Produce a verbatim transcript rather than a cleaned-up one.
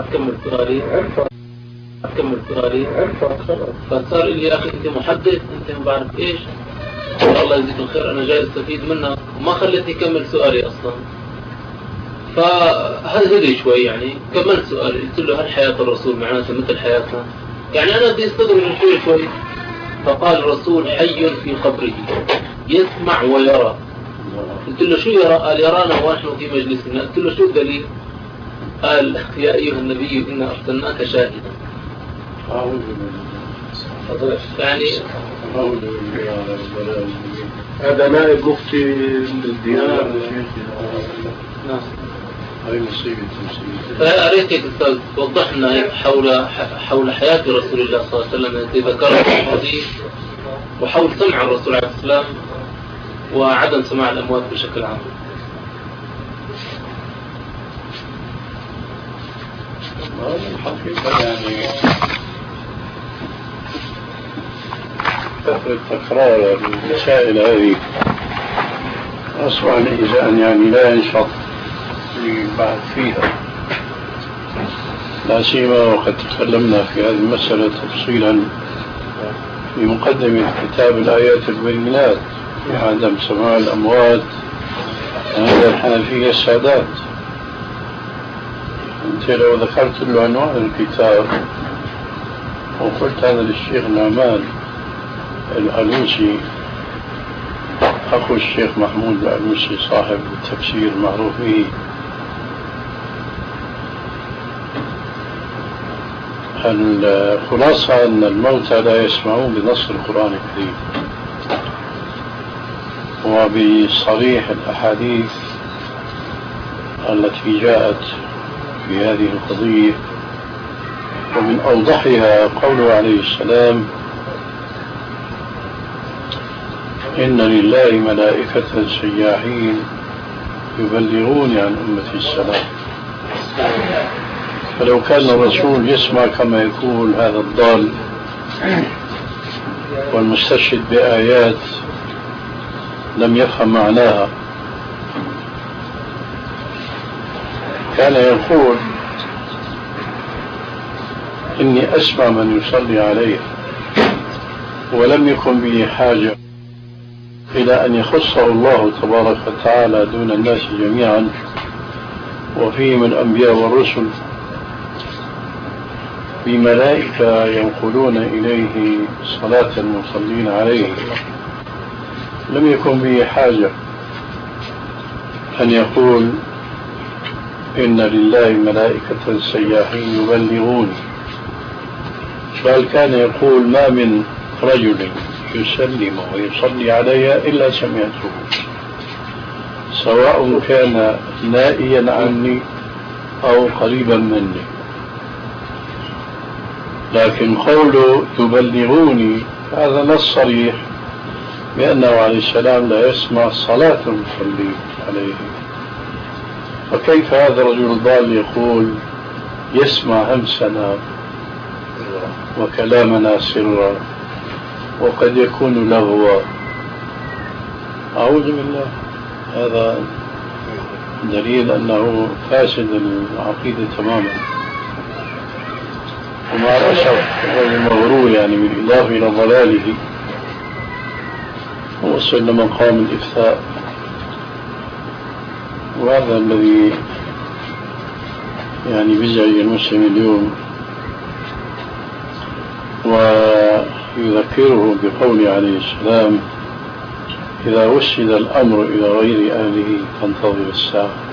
أكمل سؤالي أكمل سؤالي فصار لي يا أخي أنت محدث أنت ما بعرف إيش، الله يجزيك الخير أنا جاي أستفيد منك وما خليتني أكمل سؤالي أصلا. فهذا شوي يعني كملت سؤالي قلت له هل حياة الرسول معناتها مثل حياتنا؟ يعني أنا بدي استدرج شوي شوي. فقال الرسول حي في قبره يسمع ويرى. قلت له شو يرى؟ قال يرانا ونحن في مجلسنا. قلت له شو الدليل؟ قال يا أيها النبي إنا أرسلناك شاهدا. يعني هذا نائب مفتي الديانة. نعم. هاي مصيبة مصيبة. فأريتك أستاذ توضح لنا حول حول حياة رسول الله صلى الله عليه وسلم التي ذكرها في الحديث، وحول سمع الرسول عليه السلام وعدم سماع الأموات بشكل عام. الحقيقة يعني كثرة تكرار المسائل هذه أصبح الإنسان يعني لا ينشط بعد فيها، لا سيما وقد تكلمنا في هذه المسألة تفصيلا في مقدمة كتاب الآيات البينات في عدم سماع الأموات عند الحنفية السادات. أنت لو ذكرت له عنوان الكتاب وقلت هذا للشيخ نعمان الألوسي أخو الشيخ محمود الألوسي صاحب التفسير المعروف به، الخلاصة أن الموتى لا يسمعون بنص القرآن الكريم وبصريح الأحاديث التي جاءت في هذه القضية، ومن أوضحها قوله عليه السلام إن لله ملائكة سياحين يبلغون عن أمة السلام. فلو كان الرسول يسمع كما يقول هذا الضال والمستشهد بآيات لم يفهم معناها، كان يقول إني أسمع من يصلي عليه، ولم يكن به حاجة إلى أن يخصه الله تبارك وتعالى دون الناس جميعا، وفيهم الأنبياء والرسل بملائكة ينقلون إليه صلاة المصلين عليه. لم يكن به حاجة أن يقول إن لله ملائكة سياحين يبلغون، بل كان يقول ما من رجل يسلم ويصلي علي إلا سمعته، سواء كان نائيا عني أو قريبا مني. لكن قوله يبلغوني هذا نص صريح بأنه عليه السلام لا يسمع صلاة المصلي عليه. فكيف هذا الرجل الضال يقول يسمع همسنا وكلامنا سرا وقد يكون لغوا؟ أعوذ بالله. هذا دليل أنه فاسد العقيدة تماما. ومع الأسف الرجل المغرور يعني بالإضافة إلى ضلاله وصل لمقام الإفتاء، وهذا الذي يعني بيزعج المسلم اليوم، ويذكره بقوله عليه السلام إذا وسد الأمر إلى غير أهله فانتظر الساعة.